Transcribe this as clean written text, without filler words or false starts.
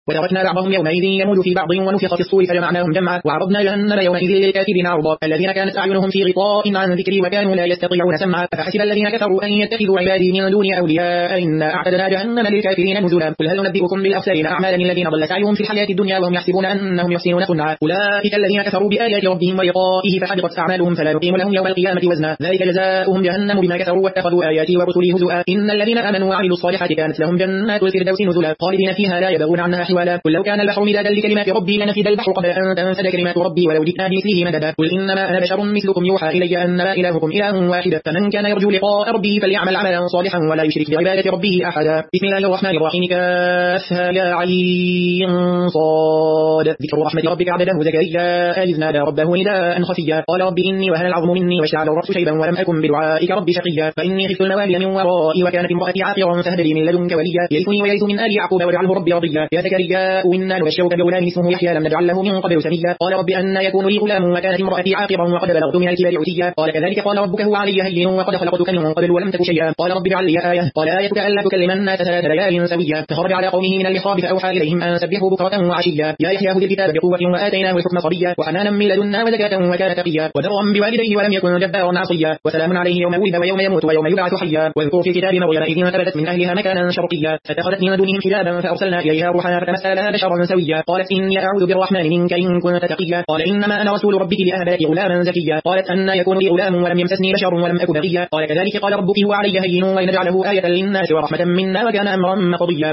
وتركنا بعضهم يومئذ يموج في بعض ونفخ في الصور فجمعناهم جمعا وعرضنا جهنم يومئذ للكافرين عرضا الذين كانت أعينهم في غطاء عن ذكري وكانوا لا يستطيعون سمعا فحسب الذين كفروا أن يتخذوا عبادي من دوني أولياء إنا أعتدنا جهنم للكافرين نزلا قل هل ننبئكم بالأخسرين أعمالا الذين ضل سعيهم في الحياة الدنيا وهم يحسبون أنهم يحسنون صنعا أولئك الذين كفروا بآيات ربهم ولقائه فحبطت أعمالهم فلا نقيم لهم يوم القيامة وزنا ذلك جزاؤهم جهنم بما كفروا واتخذوا آياتي ورسلي هزؤا إن الذين آمنوا وعملوا الصالحات كانت لهم جنات الفردوس نزلا خالدين فيها لا يبغون عنها حوالا قل لو كان البحر مدادا لكلمات ربي لنفد البحر قبل أن تنفد كلمات ربي ولو جئنا بمثله مددا قل إنما أنا بشر مثلكم يوحى إلي أنما إلهكم إله واحد فمن كان يرجو لقاء ربه فليعمل عملا صالحا ولا يشرك بعبادة ربه أحدا بسم الله الرحمن الرحيم كافها يا عين صاد ذكر رحمة ربك عبده زكريا إذ نادى ربه نداء خفيا قال رب إني وهن العظم مني واشتعل الرأس شيبا ولم أكن بدعائك رب شقيا فإني خفت الموالي من ورائي وكانت امرأتي عاقرا فهب لي من لدنك وليا يرثني ويرث من آل يعقوب واجعله ربي رضيا يا زكريا إنا نبشرك بغلام اسمه يحيى لم نجعل له من قبل سميا قال رب أن يكون لي غلام وكانت امرأتي عاقرا وقد بلغت من الكبر عتيا قال كذلك قال ربك هو علي هين وقد خلقتك من قبل ولم تك شيئا قال رب اجعل لي آية قال آيتك ألا تكلم الناس 3 ليال سويا فخرج على قومه من المحراب فأوحى إليهم أن سبحوا بكرة وعشيا يا يحيى خذ الكتاب بقوة وآتيناه الحكم صبيا وحنانا من لدنا وزكاة وكان تقيا وبرا بوالديه ولم يكن جبارا عصيا وسلام عليه يوم ولد ويوم يموت ويوم يبعث حيا واذكر في كتاب مريم إذ انتبذت من أهلها مكانا شرقيا فاتخذت من دونهم حجابا فأرسلنا إليها روحنا فتمثل لها بشرا سويا قالت إني أعوذ بالرحمن منك إن كنت تقيا قال إنما أنا رسول ربك لأهب لك غلاما زكيا قالت أن يكون لي غلام ولم يمسسني بشر ولم أك بغيا قال كذلك قال ربك هو علي هين ونجعله آية للناس ورحمة منا وكان أمرا مقضيا